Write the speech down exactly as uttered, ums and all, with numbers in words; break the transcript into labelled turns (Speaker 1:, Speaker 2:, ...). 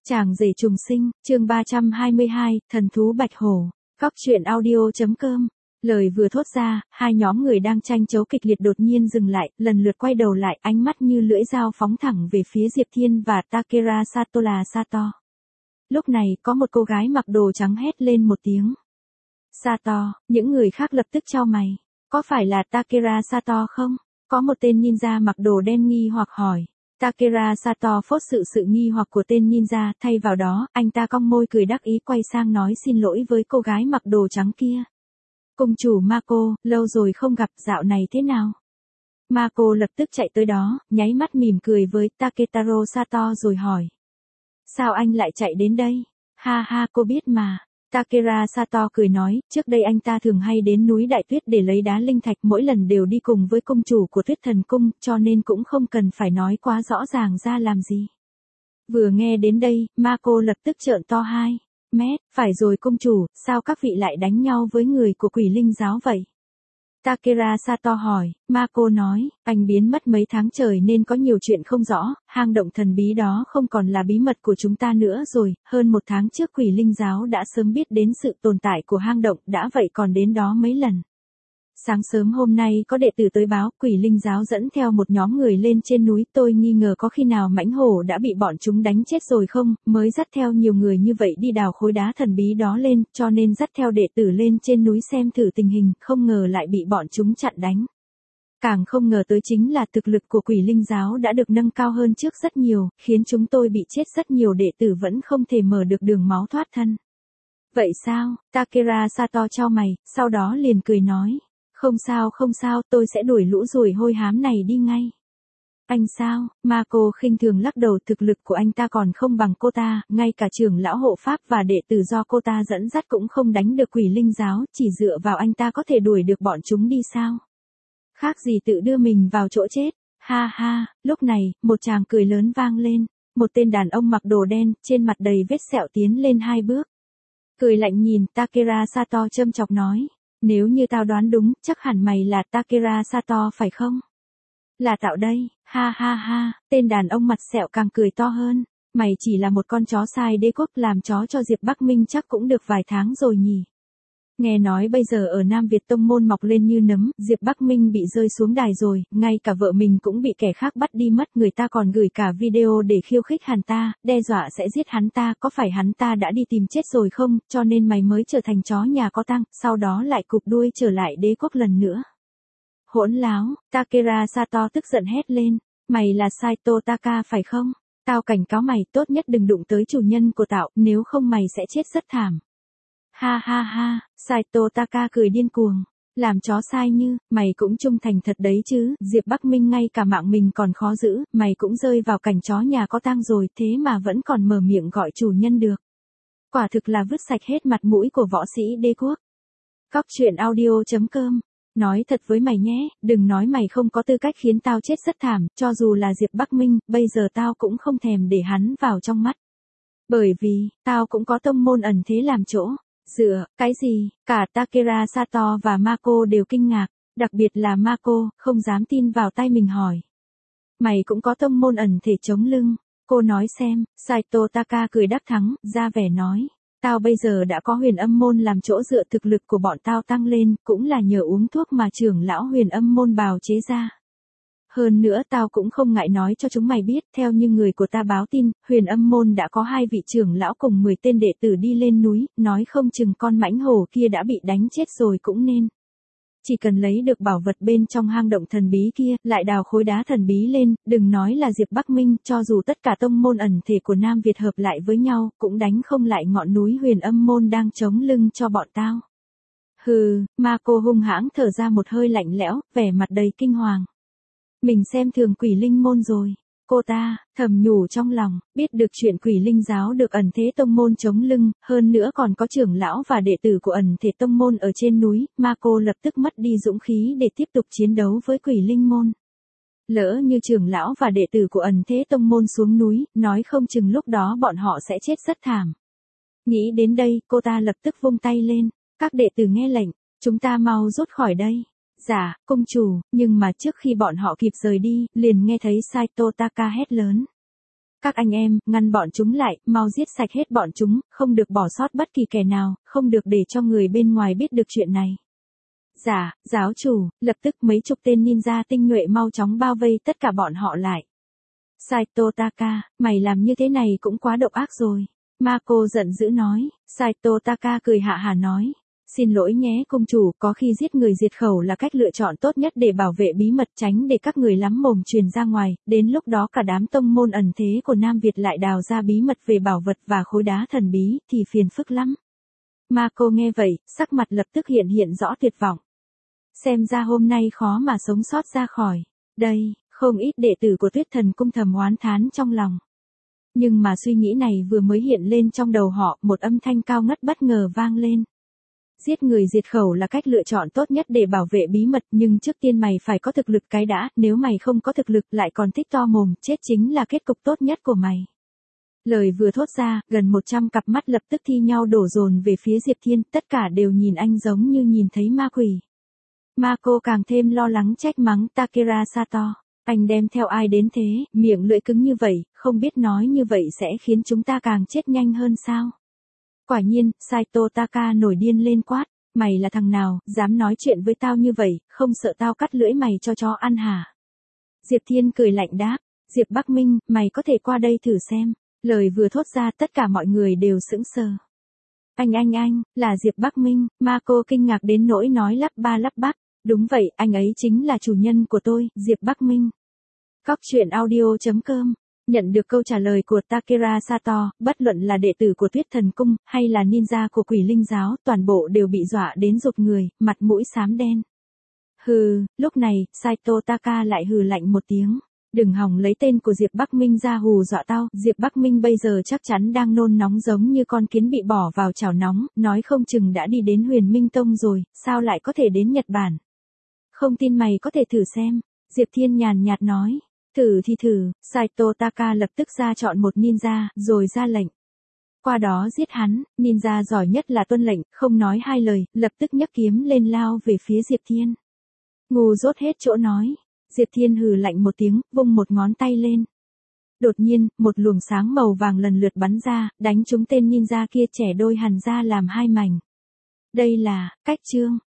Speaker 1: Chàng rể trùng sinh, chương ba trăm hai mươi hai, thần thú bạch hổ. Góc truyện audio.com. Lời vừa thốt ra, hai nhóm người đang tranh chấu kịch liệt đột nhiên dừng lại, lần lượt quay đầu lại, ánh mắt như lưỡi dao phóng thẳng về phía Diệp Thiên và Takera Satola Sato. Lúc này, có một cô gái mặc đồ trắng hét lên một tiếng. Sato, những người khác lập tức chau mày. Có phải là Takera Sato không? Có một tên ninja mặc đồ đen nghi hoặc hỏi. Takera Sato phốt sự sự nghi hoặc của tên ninja, thay vào đó, anh ta cong môi cười đắc ý quay sang nói xin lỗi với cô gái mặc đồ trắng kia. Cung chủ Mako, lâu rồi không gặp, dạo này thế nào? Mako lập tức chạy tới đó, nháy mắt mỉm cười với Taketaro Sato rồi hỏi. Sao anh lại chạy đến đây? Ha ha, cô biết mà. Takera Sato cười nói, trước đây anh ta thường hay đến núi Đại Tuyết để lấy đá linh thạch, mỗi lần đều đi cùng với cung chủ của Tuyết Thần Cung, cho nên cũng không cần phải nói quá rõ ràng ra làm gì. Vừa nghe đến đây, Mako lập tức trợn to hai mét, phải rồi cung chủ, sao các vị lại đánh nhau với người của Quỷ Linh giáo vậy? Takera Sato hỏi, Mako nói, anh biến mất mấy tháng trời nên có nhiều chuyện không rõ, hang động thần bí đó không còn là bí mật của chúng ta nữa rồi, hơn một tháng trước Quỷ Linh giáo đã sớm biết đến sự tồn tại của hang động, đã vậy còn đến đó mấy lần. Sáng sớm hôm nay có đệ tử tới báo, Quỷ Linh giáo dẫn theo một nhóm người lên trên núi, tôi nghi ngờ có khi nào mãnh hổ đã bị bọn chúng đánh chết rồi không, mới dắt theo nhiều người như vậy đi đào khối đá thần bí đó lên, cho nên dắt theo đệ tử lên trên núi xem thử tình hình, không ngờ lại bị bọn chúng chặn đánh. Càng không ngờ tới chính là thực lực của Quỷ Linh giáo đã được nâng cao hơn trước rất nhiều, khiến chúng tôi bị chết rất nhiều đệ tử vẫn không thể mở được đường máu thoát thân. Vậy sao? Takera Sato chau mày, sau đó liền cười nói. Không sao không sao, tôi sẽ đuổi lũ ruồi hôi hám này đi ngay. Anh sao? Mako khinh thường lắc đầu, thực lực của anh ta còn không bằng cô ta, ngay cả trưởng lão hộ pháp và đệ tử do cô ta dẫn dắt cũng không đánh được Quỷ Linh giáo, chỉ dựa vào anh ta có thể đuổi được bọn chúng đi sao? Khác gì tự đưa mình vào chỗ chết. Ha ha, lúc này, một tràng cười lớn vang lên, một tên đàn ông mặc đồ đen, trên mặt đầy vết sẹo tiến lên hai bước. Cười lạnh nhìn Takera Sato châm chọc nói. Nếu như tao đoán đúng, chắc hẳn mày là Takera Sato phải không? Là tạo đây, ha ha ha, tên đàn ông mặt sẹo càng cười to hơn. Mày chỉ là một con chó sai đế quốc, làm chó cho Diệp Bắc Minh chắc cũng được vài tháng rồi nhỉ. Nghe nói bây giờ ở Nam Việt tông môn mọc lên như nấm, Diệp Bắc Minh bị rơi xuống đài rồi, ngay cả vợ mình cũng bị kẻ khác bắt đi mất, người ta còn gửi cả video để khiêu khích hắn ta, đe dọa sẽ giết hắn ta, có phải hắn ta đã đi tìm chết rồi không, cho nên mày mới trở thành chó nhà có tang, sau đó lại cụp đuôi trở lại đế quốc lần nữa. Hỗn láo, Takera Sato tức giận hét lên, mày là Saito Taka phải không? Tao cảnh cáo mày, tốt nhất đừng đụng tới chủ nhân của tao, nếu không mày sẽ chết rất thảm. Ha ha ha, Saito Taka cười điên cuồng. Làm chó sai như, mày cũng trung thành thật đấy chứ, Diệp Bắc Minh ngay cả mạng mình còn khó giữ, mày cũng rơi vào cảnh chó nhà có tang rồi, thế mà vẫn còn mở miệng gọi chủ nhân được. Quả thực là vứt sạch hết mặt mũi của võ sĩ đế quốc. Góc truyện audio.com. Nói thật với mày nhé, đừng nói mày không có tư cách khiến tao chết rất thảm, cho dù là Diệp Bắc Minh, bây giờ tao cũng không thèm để hắn vào trong mắt. Bởi vì, tao cũng có tông môn ẩn thế làm chỗ. Dựa, cái gì? Cả Takera Sato và Mako đều kinh ngạc, đặc biệt là Mako, không dám tin vào tai mình hỏi. Mày cũng có tông môn ẩn thể chống lưng, cô nói xem, Saito Taka cười đắc thắng, ra vẻ nói. Tao bây giờ đã có huyền âm môn làm chỗ dựa, thực lực của bọn tao tăng lên, cũng là nhờ uống thuốc mà trưởng lão huyền âm môn bào chế ra. Hơn nữa tao cũng không ngại nói cho chúng mày biết, theo như người của ta báo tin, huyền âm môn đã có hai vị trưởng lão cùng mười tên đệ tử đi lên núi, nói không chừng con mãnh hổ kia đã bị đánh chết rồi cũng nên. Chỉ cần lấy được bảo vật bên trong hang động thần bí kia, lại đào khối đá thần bí lên, đừng nói là Diệp Bắc Minh, cho dù tất cả tông môn ẩn thể của Nam Việt hợp lại với nhau, cũng đánh không lại ngọn núi huyền âm môn đang chống lưng cho bọn tao. Hừ, Mako hung hãng thở ra một hơi lạnh lẽo, vẻ mặt đầy kinh hoàng. Mình xem thường Quỷ Linh môn rồi. Cô ta, thầm nhủ trong lòng, biết được chuyện Quỷ Linh giáo được ẩn thế tông môn chống lưng, hơn nữa còn có trưởng lão và đệ tử của ẩn thể tông môn ở trên núi, Mako lập tức mất đi dũng khí để tiếp tục chiến đấu với Quỷ Linh môn. Lỡ như trưởng lão và đệ tử của ẩn thế tông môn xuống núi, nói không chừng lúc đó bọn họ sẽ chết rất thảm. Nghĩ đến đây, cô ta lập tức vung tay lên, các đệ tử nghe lệnh, chúng ta mau rút khỏi đây. Dạ, công chủ, nhưng mà trước khi bọn họ kịp rời đi, liền nghe thấy Saito Taka hét lớn. Các anh em, ngăn bọn chúng lại, mau giết sạch hết bọn chúng, không được bỏ sót bất kỳ kẻ nào, không được để cho người bên ngoài biết được chuyện này. Dạ, giáo chủ, lập tức mấy chục tên ninja tinh nhuệ mau chóng bao vây tất cả bọn họ lại. Saito Taka, mày làm như thế này cũng quá độc ác rồi. Mako giận dữ nói. Saito Taka cười hạ hà nói. Xin lỗi nhé công chủ, có khi giết người diệt khẩu là cách lựa chọn tốt nhất để bảo vệ bí mật, tránh để các người lắm mồm truyền ra ngoài, đến lúc đó cả đám tông môn ẩn thế của Nam Việt lại đào ra bí mật về bảo vật và khối đá thần bí, thì phiền phức lắm. Mako nghe vậy, sắc mặt lập tức hiện hiện rõ tuyệt vọng. Xem ra hôm nay khó mà sống sót ra khỏi đây, không ít đệ tử của Tuyết Thần Cung thầm oán thán trong lòng. Nhưng mà suy nghĩ này vừa mới hiện lên trong đầu họ, một âm thanh cao ngất bất ngờ vang lên. Giết người diệt khẩu là cách lựa chọn tốt nhất để bảo vệ bí mật, nhưng trước tiên mày phải có thực lực cái đã, nếu mày không có thực lực lại còn thích to mồm, chết chính là kết cục tốt nhất của mày. Lời vừa thốt ra, gần một trăm cặp mắt lập tức thi nhau đổ dồn về phía Diệp Thiên, tất cả đều nhìn anh giống như nhìn thấy ma quỷ. Mako càng thêm lo lắng trách mắng Takeda Sato. Anh đem theo ai đến thế, miệng lưỡi cứng như vậy, không biết nói như vậy sẽ khiến chúng ta càng chết nhanh hơn sao? Quả nhiên, Saito Taka nổi điên lên quát, mày là thằng nào, dám nói chuyện với tao như vậy, không sợ tao cắt lưỡi mày cho chó ăn hả? Diệp Thiên cười lạnh đáp, Diệp Bắc Minh, mày có thể qua đây thử xem. Lời vừa thốt ra tất cả mọi người đều sững sờ. Anh anh anh, là Diệp Bắc Minh, Mako kinh ngạc đến nỗi nói lắp ba lắp bắp. Đúng vậy, anh ấy chính là chủ nhân của tôi, Diệp Bắc Minh. Cóc truyện audio chấm com. Nhận được câu trả lời của Takeda Sato, bất luận là đệ tử của Tuyết Thần Cung, hay là ninja của Quỷ Linh Giáo, toàn bộ đều bị dọa đến rụt người, mặt mũi xám đen. Hừ, lúc này, Saito Taka lại hừ lạnh một tiếng. Đừng hòng lấy tên của Diệp Bắc Minh ra hù dọa tao, Diệp Bắc Minh bây giờ chắc chắn đang nôn nóng giống như con kiến bị bỏ vào chảo nóng, nói không chừng đã đi đến Huyền Minh Tông rồi, sao lại có thể đến Nhật Bản. Không tin mày có thể thử xem, Diệp Thiên nhàn nhạt nói. Thử thì thử, Saito Taka lập tức ra chọn một ninja, rồi ra lệnh. Qua đó giết hắn, ninja giỏi nhất là tuân lệnh, không nói hai lời, lập tức nhấc kiếm lên lao về phía Diệp Thiên. Ngu dốt hết chỗ nói. Diệp Thiên hừ lạnh một tiếng, vung một ngón tay lên. Đột nhiên, một luồng sáng màu vàng lần lượt bắn ra, đánh trúng tên ninja kia, chẻ đôi hàn ra làm hai mảnh. Đây là cách chương.